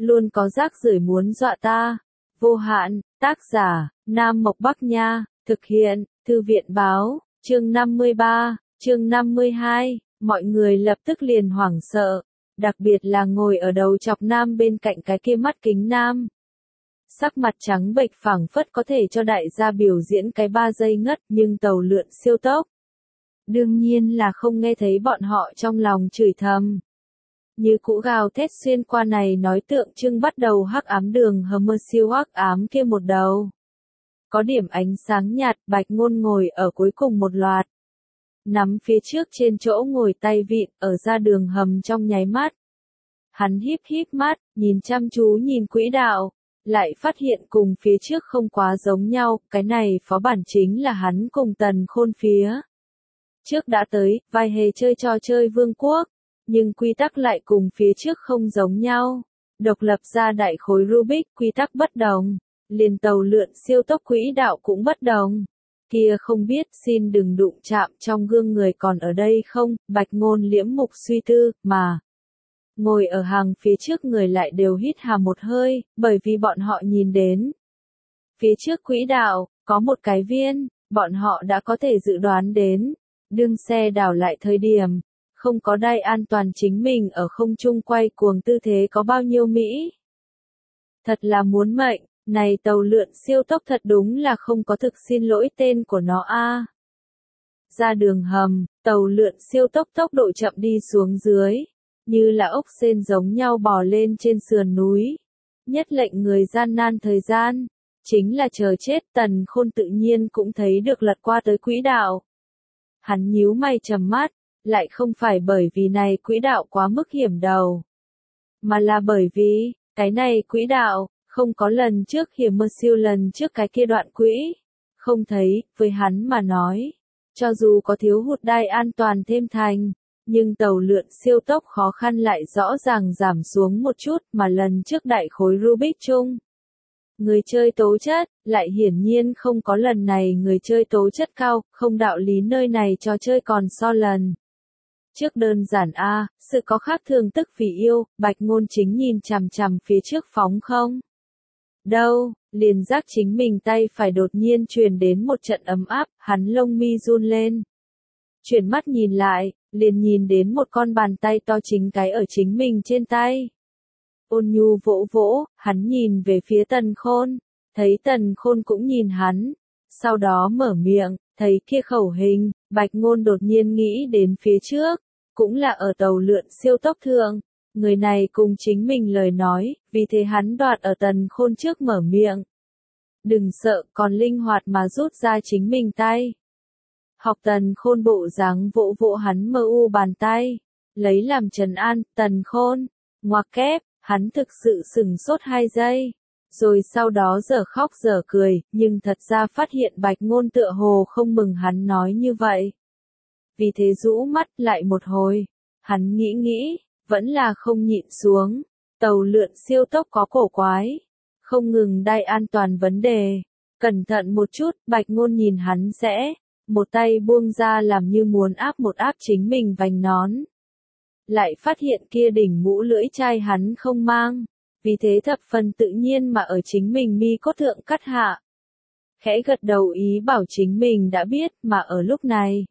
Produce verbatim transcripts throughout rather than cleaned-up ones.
luôn có rác rưởi muốn dọa ta. Vô hạn, tác giả, Nam Mộc Bắc Nha, thực hiện, Thư viện Báo, chương năm mươi ba, chương năm mươi hai, mọi người lập tức liền hoảng sợ, đặc biệt là ngồi ở đầu chọc nam bên cạnh cái kia mắt kính nam. Sắc mặt trắng bệch phảng phất có thể cho đại gia biểu diễn cái ba giây ngất, nhưng tàu lượn siêu tốc. Đương nhiên là không nghe thấy bọn họ trong lòng chửi thầm. Như cũ gào thét xuyên qua này nói tượng trưng bắt đầu hắc ám đường hầm mơ siêu hắc ám kia một đầu. Có điểm ánh sáng nhạt, Bạch Ngôn ngồi ở cuối cùng một loạt. Nắm phía trước trên chỗ ngồi tay vịn, ở ra đường hầm trong nháy mắt. Hắn híp híp mắt, nhìn chăm chú nhìn quỹ đạo, lại phát hiện cùng phía trước không quá giống nhau, cái này phó bản chính là hắn cùng Tần Khôn phía trước đã tới, vai hề chơi trò chơi vương quốc, nhưng quy tắc lại cùng phía trước không giống nhau. Độc lập ra đại khối Rubik, quy tắc bất đồng, liền tàu lượn siêu tốc quỹ đạo cũng bất đồng. Kia không biết xin đừng đụng chạm trong gương người còn ở đây không, Bạch Ngôn liễm mục suy tư, mà ngồi ở hàng phía trước người lại đều hít hà một hơi, bởi vì bọn họ nhìn đến. Phía trước quỹ đạo, có một cái viên, bọn họ đã có thể dự đoán đến, đương xe đảo lại thời điểm, không có đai an toàn chính mình ở không trung quay cuồng tư thế có bao nhiêu Mỹ. Thật là muốn mệnh, này tàu lượn siêu tốc thật đúng là không có thực xin lỗi tên của nó a. Ra đường hầm, tàu lượn siêu tốc tốc độ chậm đi xuống dưới, như là ốc sên giống nhau bò lên trên sườn núi. Nhất lệnh người gian nan thời gian, chính là chờ chết. Tần Khôn tự nhiên cũng thấy được lật qua tới quỹ đạo. Hắn nhíu mày trầm mắt, lại không phải bởi vì này quỹ đạo quá mức hiểm đầu, mà là bởi vì, cái này quỹ đạo, không có lần trước hiểm mơ siêu lần trước cái kia đoạn quỹ. Không thấy, với hắn mà nói, cho dù có thiếu hụt đai an toàn thêm thành, nhưng tàu lượn siêu tốc khó khăn lại rõ ràng giảm xuống một chút, mà lần trước đại khối Rubik chung. Người chơi tố chất, lại hiển nhiên không có lần này người chơi tố chất cao, không đạo lý nơi này trò chơi còn so lần trước đơn giản a, sự có khác thường tức vì yêu. Bạch Ngôn chính nhìn chằm chằm phía trước phóng không đâu, liền giác chính mình tay phải đột nhiên truyền đến một trận ấm áp, hắn lông mi run lên. Chuyển mắt nhìn lại, liền nhìn đến một con bàn tay to chính cái ở chính mình trên tay. Ôn nhu vỗ vỗ, hắn nhìn về phía Tần Khôn, thấy Tần Khôn cũng nhìn hắn, sau đó mở miệng, thấy kia khẩu hình, Bạch Ngôn đột nhiên nghĩ đến phía trước, cũng là ở tàu lượn siêu tốc thượng, người này cùng chính mình lời nói, vì thế hắn đoạt ở Tần Khôn trước mở miệng. Đừng sợ, còn linh hoạt mà rút ra chính mình tay. Học Tần Khôn bộ dáng vỗ vỗ hắn mơ u bàn tay, lấy làm trấn an. Tần Khôn, ngoặc kép, hắn thực sự sửng sốt hai giây, rồi sau đó dở khóc dở cười, nhưng thật ra phát hiện Bạch Ngôn tựa hồ không mừng hắn nói như vậy. Vì thế rũ mắt lại một hồi, hắn nghĩ nghĩ, vẫn là không nhịn xuống, tàu lượn siêu tốc có cổ quái, không ngừng đai an toàn vấn đề, cẩn thận một chút. Bạch Ngôn nhìn hắn sẽ, một tay buông ra làm như muốn áp một áp chính mình vành nón. Lại phát hiện kia đỉnh mũ lưỡi chai hắn không mang, vì thế thập phần tự nhiên mà ở chính mình mi cốt thượng cắt hạ. Khẽ gật đầu ý bảo chính mình đã biết, mà ở lúc này,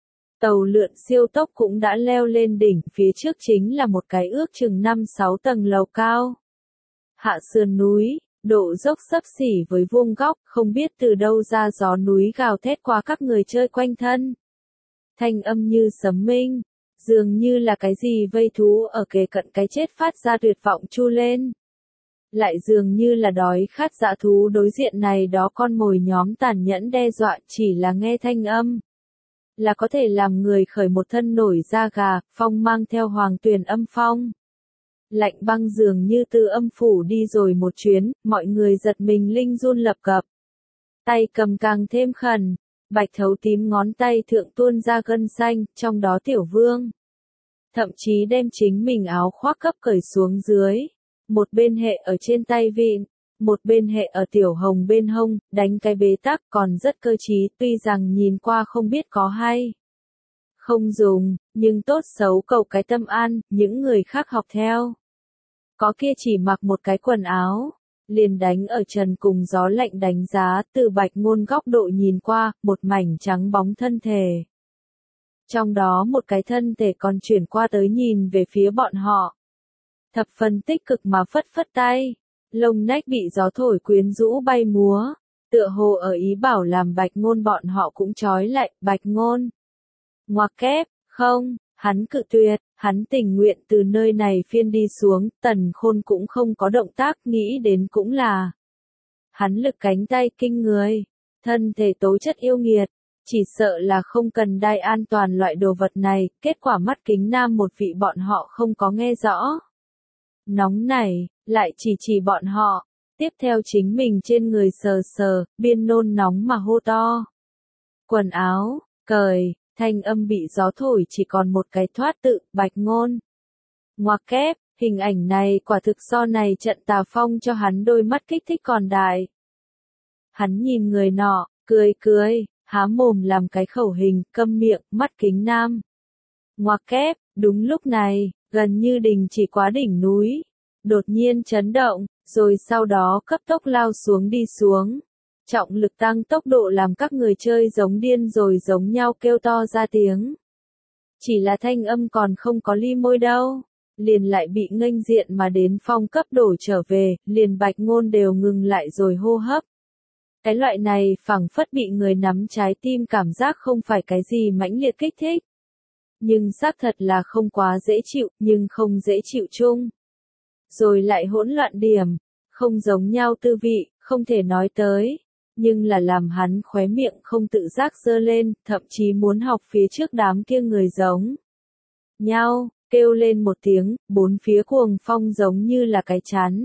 tàu lượn siêu tốc cũng đã leo lên đỉnh, phía trước chính là một cái ước chừng năm sáu tầng lầu cao. Hạ sườn núi, độ dốc xấp xỉ với vuông góc, không biết từ đâu ra gió núi gào thét qua các người chơi quanh thân. Thanh âm như sấm minh, dường như là cái gì vây thú ở kề cận cái chết phát ra tuyệt vọng chu lên. Lại dường như là đói khát dã thú đối diện này đó con mồi nhóm tàn nhẫn đe dọa, chỉ là nghe thanh âm là có thể làm người khởi một thân nổi da gà. Phong mang theo hoàng tuyền âm phong, lạnh băng dường như từ âm phủ đi rồi một chuyến, mọi người giật mình linh run lập cập. Tay cầm càng thêm khẩn, bạch thấu tím ngón tay thượng tuôn ra gân xanh, trong đó Tiểu Vương thậm chí đem chính mình áo khoác cấp cởi xuống dưới, một bên hệ ở trên tay vịn, một bên hệ ở Tiểu Hồng bên hông, đánh cái bế tắc, còn rất cơ trí, tuy rằng nhìn qua không biết có hay không dùng, nhưng tốt xấu cầu cái tâm an, những người khác học theo Có kia chỉ mặc một cái quần áo, liền đánh ở trần cùng gió lạnh đánh giá, từ Bạch Ngôn góc độ nhìn qua, một mảnh trắng bóng thân thể. Trong đó một cái thân thể còn chuyển qua tới nhìn về phía bọn họ. Thập phần tích cực mà phất phất tay, lông nách bị gió thổi quyến rũ bay múa, tựa hồ ở ý bảo làm Bạch Ngôn bọn họ cũng trói lại. Bạch Ngôn ngoặc kép, không, hắn cự tuyệt, hắn tình nguyện từ nơi này phiên đi xuống. Tần Khôn cũng không có động tác, nghĩ đến cũng là hắn lực cánh tay kinh người, thân thể tố chất yêu nghiệt, chỉ sợ là không cần đai an toàn loại đồ vật này. Kết quả mắt kính nam một vị bọn họ không có nghe rõ, nóng này, lại chỉ chỉ bọn họ, tiếp theo chính mình trên người sờ sờ, biên nôn nóng mà hô to. Quần áo, cởi, thanh âm bị gió thổi chỉ còn một cái thoát tự. Bạch Ngôn ngoặc kép, hình ảnh này quả thực so này trận tà phong cho hắn đôi mắt kích thích còn đại. Hắn nhìn người nọ, cười cười, há mồm làm cái khẩu hình, câm miệng. Mắt kính nam ngoặc kép, đúng lúc này, gần như đình chỉ quá đỉnh núi, đột nhiên chấn động, rồi sau đó cấp tốc lao xuống đi xuống. Trọng lực tăng tốc độ làm các người chơi giống điên rồi giống nhau kêu to ra tiếng. Chỉ là thanh âm còn không có ly môi đâu, liền lại bị nghênh diện mà đến phong cấp đổ trở về, liền Bạch Ngôn đều ngừng lại rồi hô hấp. Cái loại này phảng phất bị người nắm trái tim cảm giác không phải cái gì mãnh liệt kích thích. Nhưng xác thật là không quá dễ chịu, nhưng không dễ chịu chung. Rồi lại hỗn loạn điểm, không giống nhau tư vị, không thể nói tới. Nhưng là làm hắn khóe miệng không tự giác giơ lên, thậm chí muốn học phía trước đám kia người giống nhau, kêu lên một tiếng, bốn phía cuồng phong giống như là cái chắn.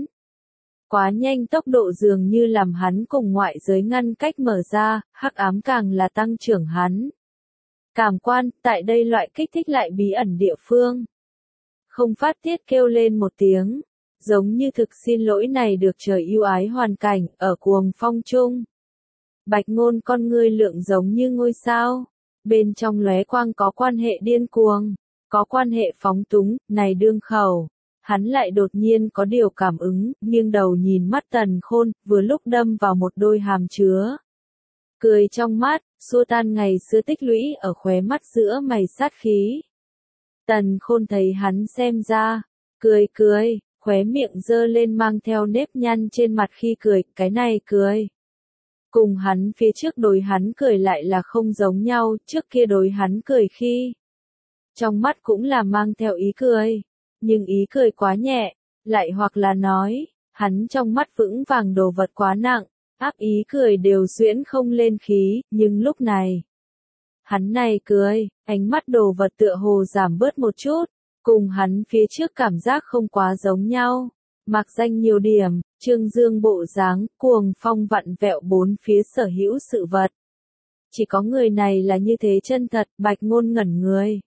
Quá nhanh tốc độ dường như làm hắn cùng ngoại giới ngăn cách mở ra, hắc ám càng là tăng trưởng hắn. Cảm quan, tại đây loại kích thích lại bí ẩn địa phương. Không phát tiết kêu lên một tiếng, giống như thực xin lỗi này được trời yêu ái hoàn cảnh, ở cuồng phong chung. Bạch Ngôn con ngươi lượng giống như ngôi sao, bên trong lóe quang có quan hệ điên cuồng, có quan hệ phóng túng, này đương khẩu. Hắn lại đột nhiên có điều cảm ứng, nghiêng đầu nhìn mắt Tần Khôn, vừa lúc đâm vào một đôi hàm chứa cười trong mắt, xua tan ngày xưa tích lũy ở khóe mắt giữa mày sát khí. Tần Khôn thấy hắn xem ra, cười cười, khóe miệng giơ lên mang theo nếp nhăn trên mặt khi cười, cái này cười. Cùng hắn phía trước đối hắn cười lại là không giống nhau, trước kia đối hắn cười khi trong mắt cũng là mang theo ý cười, nhưng ý cười quá nhẹ, lại hoặc là nói, hắn trong mắt vững vàng đồ vật quá nặng, áp ý cười đều xuyễn không lên khí, nhưng lúc này, hắn này cười, ánh mắt đồ vật tựa hồ giảm bớt một chút, cùng hắn phía trước cảm giác không quá giống nhau. Mặc danh nhiều điểm, trương dương bộ dáng, cuồng phong vặn vẹo bốn phía sở hữu sự vật. Chỉ có người này là như thế chân thật. Bạch Ngôn ngẩn người.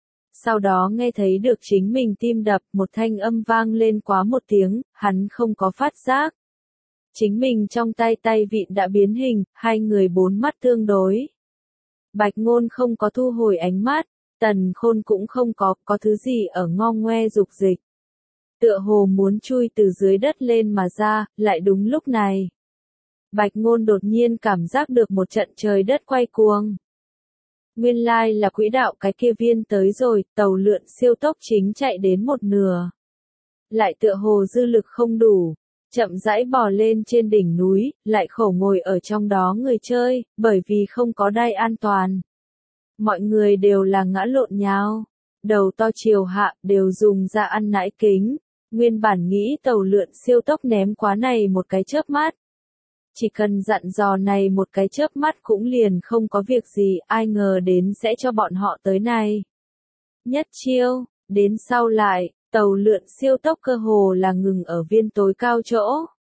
Sau đó nghe thấy được chính mình tim đập, một thanh âm vang lên quá một tiếng, hắn không có phát giác. Chính mình trong tay tay vịn đã biến hình, hai người bốn mắt tương đối. Bạch Ngôn không có thu hồi ánh mắt, Tần Khôn cũng không có, có thứ gì ở ngo ngoe dục dịch. Tựa hồ muốn chui từ dưới đất lên mà ra, lại đúng lúc này. Bạch Ngôn đột nhiên cảm giác được một trận trời đất quay cuồng. Nguyên lai là quỹ đạo cái kia viên tới rồi, tàu lượn siêu tốc chính chạy đến một nửa. Lại tựa hồ dư lực không đủ, chậm rãi bò lên trên đỉnh núi, lại khổ ngồi ở trong đó người chơi, bởi vì không có đai an toàn. Mọi người đều là ngã lộn nhào, đầu to chiều hạ, đều dùng ra ăn nãi kính. Nguyên bản nghĩ tàu lượn siêu tốc ném quá này một cái chớp mắt. Chỉ cần dặn dò này một cái chớp mắt cũng liền không có việc gì, ai ngờ đến sẽ cho bọn họ tới này. Nhất chiêu, đến sau lại, tàu lượn siêu tốc cơ hồ là ngừng ở viên tối cao chỗ.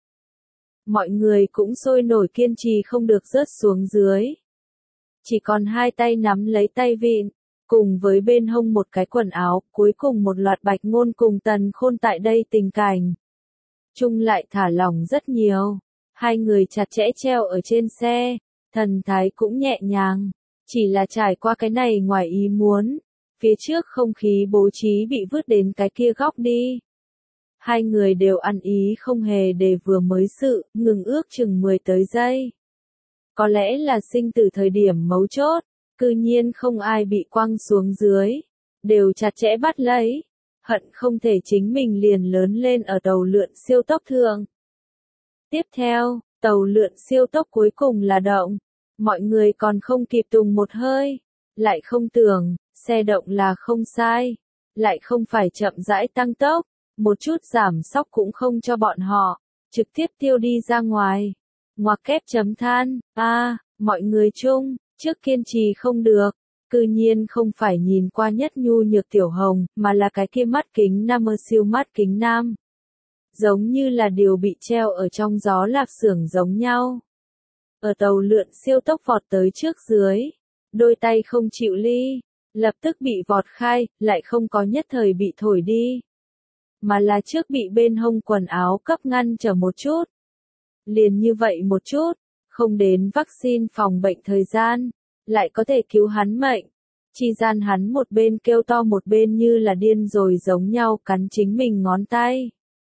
Mọi người cũng sôi nổi kiên trì không được rớt xuống dưới. Chỉ còn hai tay nắm lấy tay vịn, cùng với bên hông một cái quần áo, cuối cùng một loạt Bạch Ngôn cùng Tần Khôn tại đây tình cảnh. Chung lại thả lỏng rất nhiều, hai người chặt chẽ treo ở trên xe, thần thái cũng nhẹ nhàng, chỉ là trải qua cái này ngoài ý muốn, phía trước không khí bố trí bị vứt đến cái kia góc đi. Hai người đều ăn ý không hề để vừa mới sự, ngừng ước chừng mười tới giây. Có lẽ là sinh tử thời điểm mấu chốt, cư nhiên không ai bị quăng xuống dưới, đều chặt chẽ bắt lấy, hận không thể chính mình liền lớn lên ở tàu lượn siêu tốc thượng. Tiếp theo, tàu lượn siêu tốc cuối cùng là động, mọi người còn không kịp tùng một hơi, lại không tưởng, xe động là không sai, lại không phải chậm rãi tăng tốc, một chút giảm sóc cũng không cho bọn họ, trực tiếp tiêu đi ra ngoài. Ngoặc kép chấm than, a à, mọi người chung, trước kiên trì không được, cư nhiên không phải nhìn qua nhất nhu nhược tiểu hồng, mà là cái kia mắt kính nam ơ siêu mắt kính nam. Giống như là điều bị treo ở trong gió lạp xưởng giống nhau. Ở tàu lượn siêu tốc vọt tới trước dưới, đôi tay không chịu ly, lập tức bị vọt khai, lại không có nhất thời bị thổi đi. Mà là trước bị bên hông quần áo cấp ngăn trở một chút. Liền như vậy một chút, không đến vaccine phòng bệnh thời gian, lại có thể cứu hắn mệnh. Chi gian hắn một bên kêu to một bên như là điên rồi giống nhau cắn chính mình ngón tay.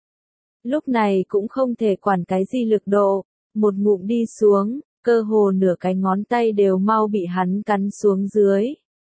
Lúc này cũng không thể quản cái gì lực độ, một ngụm đi xuống, cơ hồ nửa cái ngón tay đều mau bị hắn cắn xuống dưới.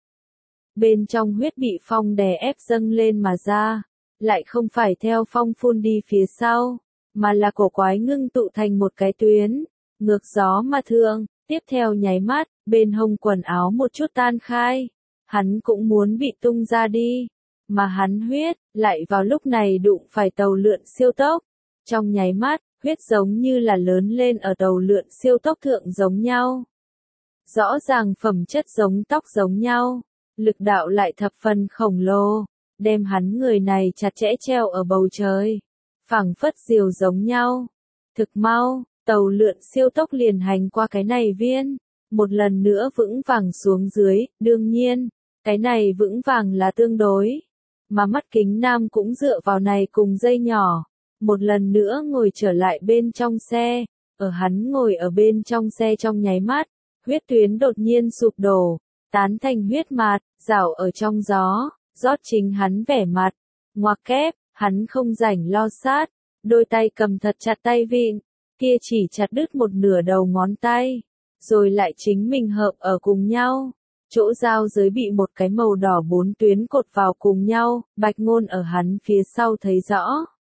Bên trong huyết bị phong đè ép dâng lên mà ra, lại không phải theo phong phun đi phía sau, mà là cổ quái ngưng tụ thành một cái tuyến, ngược gió mà thương, tiếp theo nháy mắt, bên hông quần áo một chút tan khai, hắn cũng muốn bị tung ra đi, mà hắn huyết, lại vào lúc này đụng phải tàu lượn siêu tốc, trong nháy mắt, huyết giống như là lớn lên ở tàu lượn siêu tốc thượng giống nhau. Rõ ràng phẩm chất giống tóc giống nhau, lực đạo lại thập phần khổng lồ, đem hắn người này chặt chẽ treo ở bầu trời, phảng phất diều giống nhau. Thực mau, tàu lượn siêu tốc liền hành qua cái này viên, một lần nữa vững vàng xuống dưới, đương nhiên, cái này vững vàng là tương đối, mà mắt kính nam cũng dựa vào này cùng dây nhỏ, một lần nữa ngồi trở lại bên trong xe, ở hắn ngồi ở bên trong xe trong nháy mắt, huyết tuyến đột nhiên sụp đổ, tán thành huyết mạt, rảo ở trong gió, rót chính hắn vẻ mặt, ngoặc kép, hắn không rảnh lo sát, đôi tay cầm thật chặt tay vịn, kia chỉ chặt đứt một nửa đầu ngón tay, rồi lại chính mình hợp ở cùng nhau, chỗ giao giới bị một cái màu đỏ bốn tuyến cột vào cùng nhau, Bạch Ngôn ở hắn phía sau thấy rõ.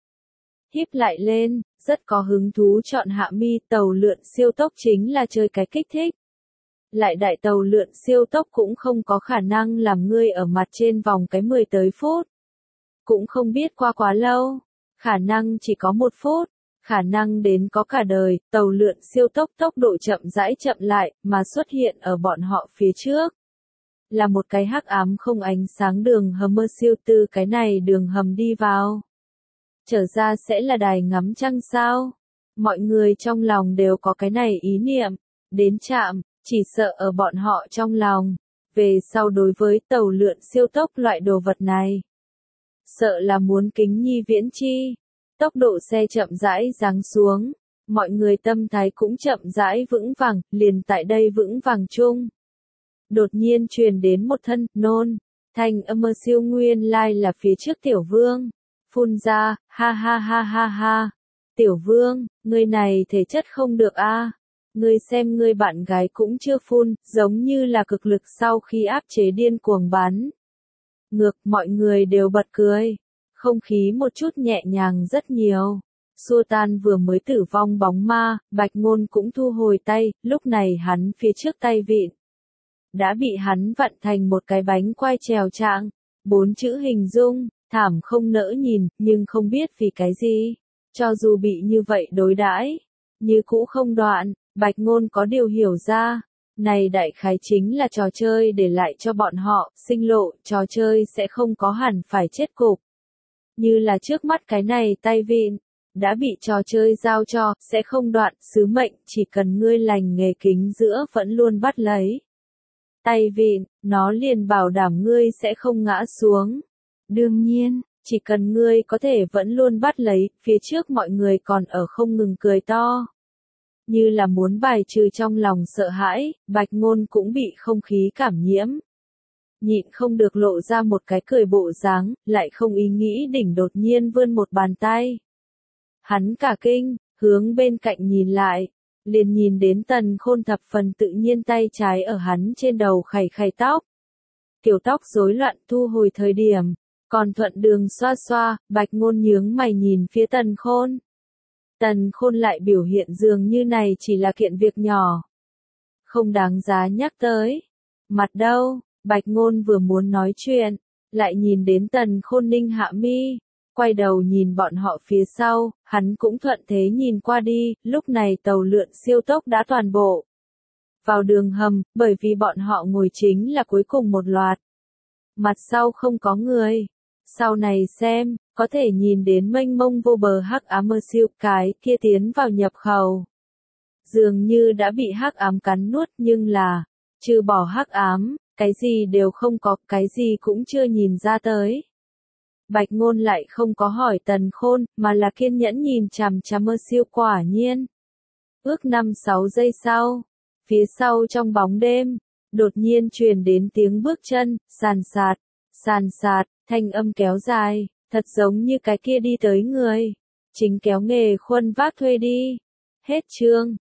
Híp lại lên, rất có hứng thú chọn hạ mi tàu lượn siêu tốc chính là chơi cái kích thích. Lại đại tàu lượn siêu tốc cũng không có khả năng làm ngươi ở mặt trên vòng cái mười tới phút. Cũng không biết qua quá lâu, khả năng chỉ có một phút, khả năng đến có cả đời, tàu lượn siêu tốc tốc độ chậm rãi chậm lại, mà xuất hiện ở bọn họ phía trước. Là một cái hắc ám không ánh sáng đường hầm mơ siêu tư cái này đường hầm đi vào. Trở ra sẽ là đài ngắm trăng sao? Mọi người trong lòng đều có cái này ý niệm, đến trạm, chỉ sợ ở bọn họ trong lòng, về sau đối với tàu lượn siêu tốc loại đồ vật này. Sợ là muốn kính nhi viễn chi, tốc độ xe chậm rãi giáng xuống, mọi người tâm thái cũng chậm rãi vững vàng, liền tại đây vững vàng chung. Đột nhiên truyền đến một thân, nôn, thanh âm mơ siêu nguyên lai là phía trước tiểu vương. Phun ra, ha ha ha ha ha. Tiểu vương, ngươi này thể chất không được a. À. Ngươi xem ngươi bạn gái cũng chưa phun, giống như là cực lực sau khi áp chế điên cuồng bắn. Ngược, mọi người đều bật cười. Không khí một chút nhẹ nhàng rất nhiều. Xua tan vừa mới tử vong bóng ma, Bạch Ngôn cũng thu hồi tay, lúc này hắn phía trước tay vịn. Đã bị hắn vặn thành một cái bánh quai trèo trạng, bốn chữ hình dung. Thảm không nỡ nhìn, nhưng không biết vì cái gì. Cho dù bị như vậy đối đãi, như cũ không đoạn, Bạch Ngôn có điều hiểu ra. Này đại khái chính là trò chơi để lại cho bọn họ, sinh lộ, trò chơi sẽ không có hẳn phải chết cục. Như là trước mắt cái này tay vịn, đã bị trò chơi giao cho, sẽ không đoạn, sứ mệnh, chỉ cần ngươi lành nghề kính giữa vẫn luôn bắt lấy. Tay vịn, nó liền bảo đảm ngươi sẽ không ngã xuống. Đương nhiên, chỉ cần ngươi có thể vẫn luôn bắt lấy, phía trước mọi người còn ở không ngừng cười to. Như là muốn bài trừ trong lòng sợ hãi, Bạch Ngôn cũng bị không khí cảm nhiễm. nhịn không được lộ ra một cái cười bộ dáng, lại không ý nghĩ đỉnh đột nhiên vươn một bàn tay. Hắn cả kinh, hướng bên cạnh nhìn lại, liền nhìn đến Tần Khôn thập phần tự nhiên tay trái ở hắn trên đầu khày khày tóc. Kiểu tóc rối loạn thu hồi thời điểm, còn thuận đường xoa xoa, Bạch Ngôn nhướng mày nhìn phía Tần Khôn. Tần Khôn lại biểu hiện dường như này chỉ là kiện việc nhỏ, không đáng giá nhắc tới. Mặt đâu, Bạch Ngôn vừa muốn nói chuyện, lại nhìn đến Tần Khôn ninh hạ mi, quay đầu nhìn bọn họ phía sau, hắn cũng thuận thế nhìn qua đi, lúc này tàu lượn siêu tốc đã toàn bộ vào đường hầm, bởi vì bọn họ ngồi chính là cuối cùng một loạt. Mặt sau không có người. Sau này xem, có thể nhìn đến mênh mông vô bờ hắc ám mơ siêu cái kia tiến vào nhập khẩu. Dường như đã bị hắc ám cắn nuốt nhưng là, trừ bỏ hắc ám, cái gì đều không có, cái gì cũng chưa nhìn ra tới. Bạch Ngôn lại không có hỏi Tần Khôn, mà là kiên nhẫn nhìn chằm chằm mơ siêu quả nhiên. Ước năm sáu giây sau, phía sau trong bóng đêm, đột nhiên truyền đến tiếng bước chân, sàn sạt, sàn sạt, thanh âm kéo dài, thật giống như cái kia đi tới người. Chính kéo nghề khuân vác thuê đi. Hết chương.